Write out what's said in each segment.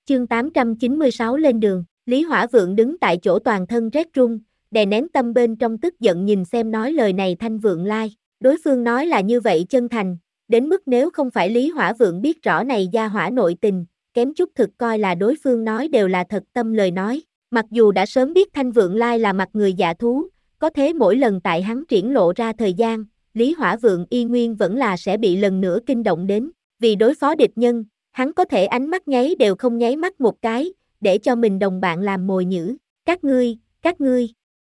Chương 896 lên đường, Lý Hỏa Vượng đứng tại chỗ toàn thân rét run, đè nén tâm bên trong tức giận nhìn xem nói lời này Thanh Vượng Lai. Đối phương nói là như vậy chân thành, đến mức nếu không phải Lý Hỏa Vượng biết rõ này gia hỏa nội tình, kém chút thực coi là đối phương nói đều là thật tâm lời nói. Mặc dù đã sớm biết Thanh Vượng Lai là mặt người dạ thú, có thế mỗi lần tại hắn triển lộ ra thời gian, Lý Hỏa Vượng y nguyên vẫn là sẽ bị lần nữa kinh động đến. Vì đối phó địch nhân, hắn có thể ánh mắt nháy đều không nháy mắt một cái, để cho mình đồng bạn làm mồi nhử. Các ngươi.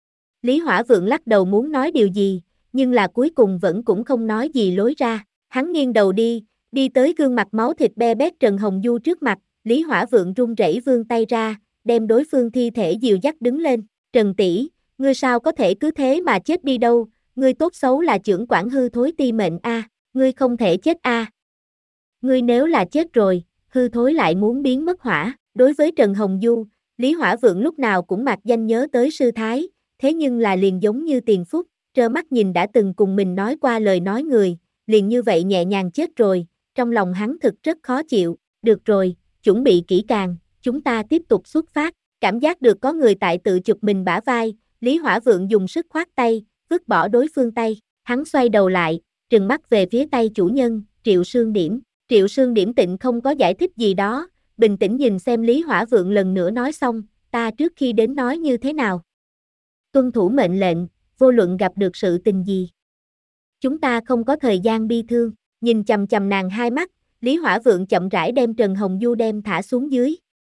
Lý Hỏa Vượng lắc đầu muốn nói điều gì, nhưng là cuối cùng vẫn cũng không nói gì lối ra. Hắn nghiêng đầu đi tới gương mặt máu thịt be bét Trần Hồng Du trước mặt, Lý Hỏa Vượng run rẩy vươn tay ra, đem đối phương thi thể dìu dắt đứng lên. Trần tỷ, ngươi sao có thể cứ thế mà chết đi đâu, ngươi tốt xấu là trưởng quản hư thối ti mệnh a, ngươi không thể chết a. Ngươi nếu là chết rồi, hư thối lại muốn biến mất hỏa. Đối với Trần Hồng Du, Lý Hỏa Vượng lúc nào cũng mạc danh nhớ tới sư thái, thế nhưng là liền giống như Tiền Phúc, trơ mắt nhìn đã từng cùng mình nói qua lời nói người, liền như vậy nhẹ nhàng chết rồi, trong lòng hắn thực rất khó chịu. Được rồi, chuẩn bị kỹ càng, chúng ta tiếp tục xuất phát. Cảm giác được có người tại tự chụp mình bả vai, Lý Hỏa Vượng dùng sức khoát tay, vứt bỏ đối phương tay, hắn xoay đầu lại, trừng mắt về phía tay chủ nhân, Triệu Sương Điểm. Triệu Sương Điểm tịnh không có giải thích gì đó, bình tĩnh nhìn xem Lý Hỏa Vượng lần nữa nói xong, ta trước khi đến nói như thế nào? Tuân thủ mệnh lệnh, vô luận gặp được sự tình gì. Chúng ta không có thời gian bi thương, nhìn chằm chằm nàng hai mắt, Lý Hỏa Vượng chậm rãi đem Trần Hồng Du đem thả xuống dưới.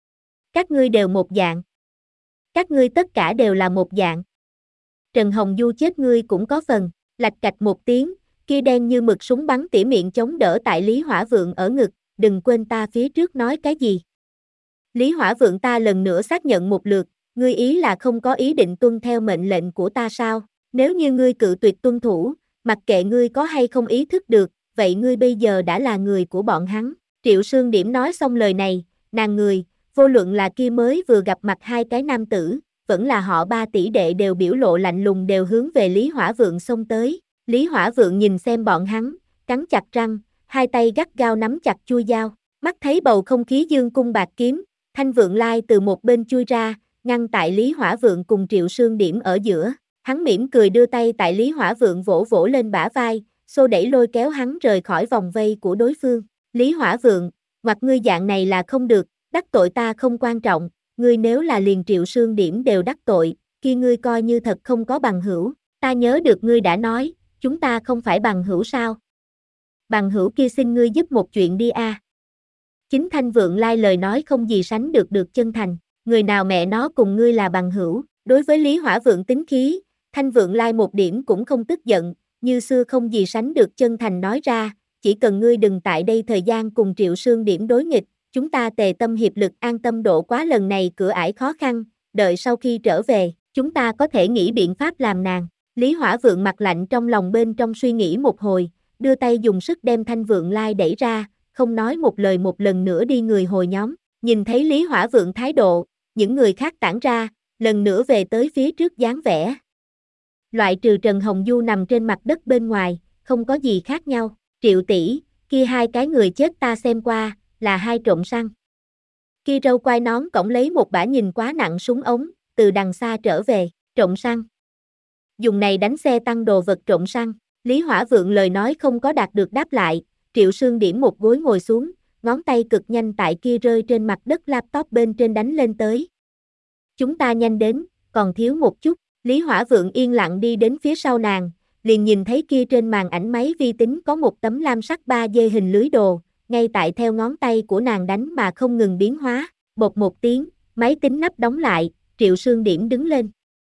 Các ngươi đều một dạng. Các ngươi tất cả đều là một dạng. Trần Hồng Du chết ngươi cũng có phần, lạch cạch một tiếng, kia đen như mực súng bắn tỉa miệng chống đỡ tại Lý Hỏa Vượng ở ngực, đừng quên ta phía trước nói cái gì. Lý Hỏa Vượng ta lần nữa xác nhận một lượt, ngươi ý là không có ý định tuân theo mệnh lệnh của ta sao? Nếu như ngươi cự tuyệt tuân thủ, mặc kệ ngươi có hay không ý thức được, vậy ngươi bây giờ đã là người của bọn hắn. Triệu Sương Điểm nói xong lời này, nàng người, vô luận là kia mới vừa gặp mặt hai cái nam tử, vẫn là họ ba tỷ đệ đều biểu lộ lạnh lùng đều hướng về Lý Hỏa Vượng xông tới. Lý Hỏa Vượng nhìn xem bọn hắn, cắn chặt răng, hai tay gắt gao nắm chặt chuôi dao, mắt thấy bầu không khí dương cung bạc kiếm, Thanh Vượng Lai từ một bên chui ra, ngăn tại Lý Hỏa Vượng cùng Triệu Sương Điểm ở giữa. Hắn mỉm cười đưa tay tại Lý Hỏa Vượng vỗ vỗ lên bả vai, xô đẩy lôi kéo hắn rời khỏi vòng vây của đối phương. Lý Hỏa Vượng, hoặc ngươi dạng này là không được, đắc tội ta không quan trọng, ngươi nếu là liền Triệu Sương Điểm đều đắc tội, kia ngươi coi như thật không có bằng hữu. Ta nhớ được ngươi đã nói, chúng ta không phải bằng hữu sao? Bằng hữu kia xin ngươi giúp một chuyện đi a. Chính Thanh Vượng Lai lời nói không gì sánh được chân thành, người nào mẹ nó cùng ngươi là bằng hữu. Đối với Lý Hỏa Vượng tính khí, Thanh Vượng Lai một điểm cũng không tức giận, như xưa không gì sánh được chân thành nói ra, chỉ cần ngươi đừng tại đây thời gian cùng Triệu Sương Điểm đối nghịch, chúng ta tề tâm hiệp lực an tâm độ quá lần này cửa ải khó khăn, đợi sau khi trở về, chúng ta có thể nghĩ biện pháp làm nàng. Lý Hỏa Vượng mặt lạnh trong lòng bên trong suy nghĩ một hồi, đưa tay dùng sức đem Thanh Vượng Lai đẩy ra, không nói một lời một lần nữa đi người hồi nhóm. Nhìn thấy Lý Hỏa Vượng thái độ, những người khác tản ra, lần nữa về tới phía trước dáng vẻ. Loại trừ Trần Hồng Du nằm trên mặt đất bên ngoài, không có gì khác nhau. Triệu tỷ, kia hai cái người chết ta xem qua, là hai trộm săn. Kia râu quai nón cõng lấy một bả nhìn quá nặng súng ống, từ đằng xa trở về, trộm săn. Dùng này đánh xe tăng đồ vật trộm săn. Lý Hỏa Vượng lời nói không có đạt được đáp lại, Triệu Sương Điểm một gối ngồi xuống, ngón tay cực nhanh tại kia rơi trên mặt đất laptop bên trên đánh lên tới. Chúng ta nhanh đến, còn thiếu một chút. Lý Hỏa Vượng yên lặng đi đến phía sau nàng, liền nhìn thấy kia trên màn ảnh máy vi tính có một tấm lam sắc 3D hình lưới đồ, ngay tại theo ngón tay của nàng đánh mà không ngừng biến hóa. Bột một tiếng, máy tính nắp đóng lại, Triệu Sương Điểm đứng lên.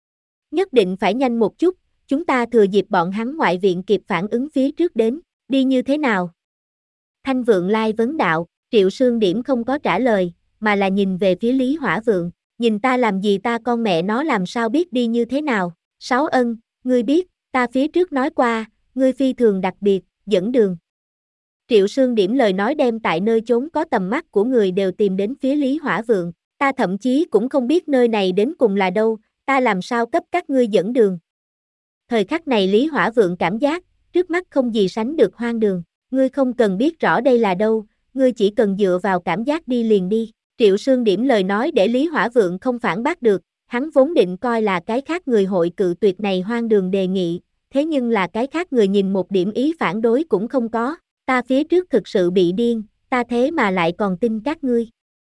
Nhất định phải nhanh một chút, chúng ta thừa dịp bọn hắn ngoại viện kịp phản ứng phía trước đến, đi như thế nào? Thanh Vượng Lai vấn đạo, Triệu Sương Điểm không có trả lời, mà là nhìn về phía Lý Hỏa Vượng, nhìn ta làm gì ta con mẹ nó làm sao biết đi như thế nào? Sáu Ân, ngươi biết, ta phía trước nói qua, ngươi phi thường đặc biệt, dẫn đường. Triệu Sương Điểm lời nói đem tại nơi chốn có tầm mắt của người đều tìm đến phía Lý Hỏa Vượng, ta thậm chí cũng không biết nơi này đến cùng là đâu, ta làm sao cấp các ngươi dẫn đường. Thời khắc này Lý Hỏa Vượng cảm giác, trước mắt không gì sánh được hoang đường, ngươi không cần biết rõ đây là đâu, ngươi chỉ cần dựa vào cảm giác đi liền đi. Triệu Sương điểm lời nói để Lý Hỏa Vượng không phản bác được, hắn vốn định coi là cái khác người hội cự tuyệt này hoang đường đề nghị, thế nhưng là cái khác người nhìn một điểm ý phản đối cũng không có, ta phía trước thực sự bị điên, ta thế mà lại còn tin các ngươi.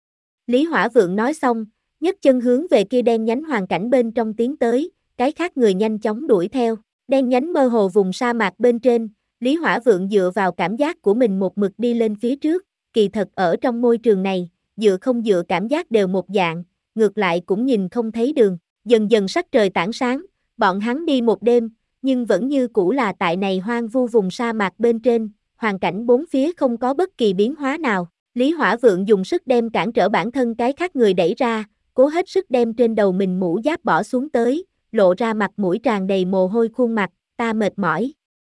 Lý Hỏa Vượng nói xong, nhấc chân hướng về kia đen nhánh hoàn cảnh bên trong tiến tới, cái khác người nhanh chóng đuổi theo, đen nhánh mơ hồ vùng sa mạc bên trên, Lý Hỏa Vượng dựa vào cảm giác của mình một mực đi lên phía trước, kỳ thật ở trong môi trường này, dựa không dựa cảm giác đều một dạng, ngược lại cũng nhìn không thấy đường, dần dần sắc trời tảng sáng, bọn hắn đi một đêm, nhưng vẫn như cũ là tại này hoang vu vùng sa mạc bên trên, hoàn cảnh bốn phía không có bất kỳ biến hóa nào, Lý Hỏa Vượng dùng sức đem cản trở bản thân cái khác người đẩy ra, cố hết sức đem trên đầu mình mũ giáp bỏ xuống tới, lộ ra mặt mũi tràn đầy mồ hôi khuôn mặt, ta mệt mỏi.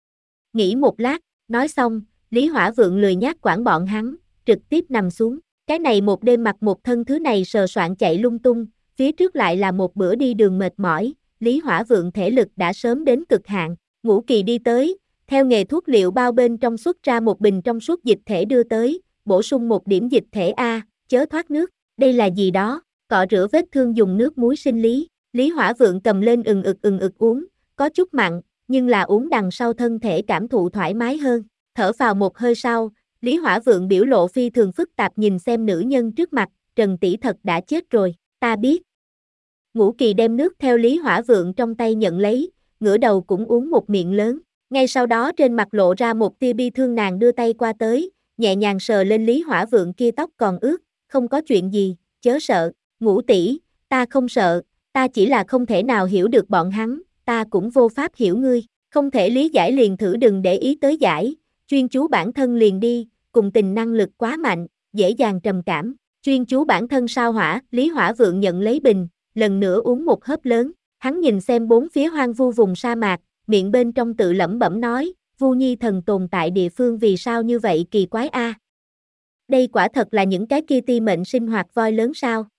Nghỉ một lát, nói xong, Lý Hỏa Vượng lười nhác quản bọn hắn, trực tiếp nằm xuống. Cái này một đêm mặc một thân thứ này sờ soạn chạy lung tung, phía trước lại là một bữa đi đường mệt mỏi, Lý Hỏa Vượng thể lực đã sớm đến cực hạn, Ngũ Kỳ đi tới, theo nghề thuốc liệu bao bên trong xuất ra một bình trong suốt dịch thể đưa tới, bổ sung một điểm dịch thể A, chớ thoát nước, đây là gì đó, cọ rửa vết thương dùng nước muối sinh lý, Lý Hỏa Vượng cầm lên ừng ực uống, có chút mặn, nhưng là uống đằng sau thân thể cảm thụ thoải mái hơn, thở vào một hơi sau, Lý Hỏa Vượng biểu lộ phi thường phức tạp nhìn xem nữ nhân trước mặt, Trần tỷ thật đã chết rồi, ta biết. Ngũ Kỳ đem nước theo Lý Hỏa Vượng trong tay nhận lấy, ngửa đầu cũng uống một miệng lớn, ngay sau đó trên mặt lộ ra một tia bi thương, nàng đưa tay qua tới, nhẹ nhàng sờ lên Lý Hỏa Vượng kia tóc còn ướt, không có chuyện gì, chớ sợ, Ngũ tỷ, ta không sợ, ta chỉ là không thể nào hiểu được bọn hắn, ta cũng vô pháp hiểu ngươi, không thể lý giải liền thử đừng để ý tới giải, chuyên chú bản thân liền đi, cùng tình năng lực quá mạnh, dễ dàng trầm cảm, chuyên chú bản thân sao hỏa, Lý Hỏa Vượng nhận lấy bình, lần nữa uống một hớp lớn, hắn nhìn xem bốn phía hoang vu vùng sa mạc, miệng bên trong tự lẩm bẩm nói, Vu Nhi thần tồn tại địa phương vì sao như vậy kỳ quái a? Đây quả thật là những cái kia ti mệnh sinh hoạt voi lớn sao?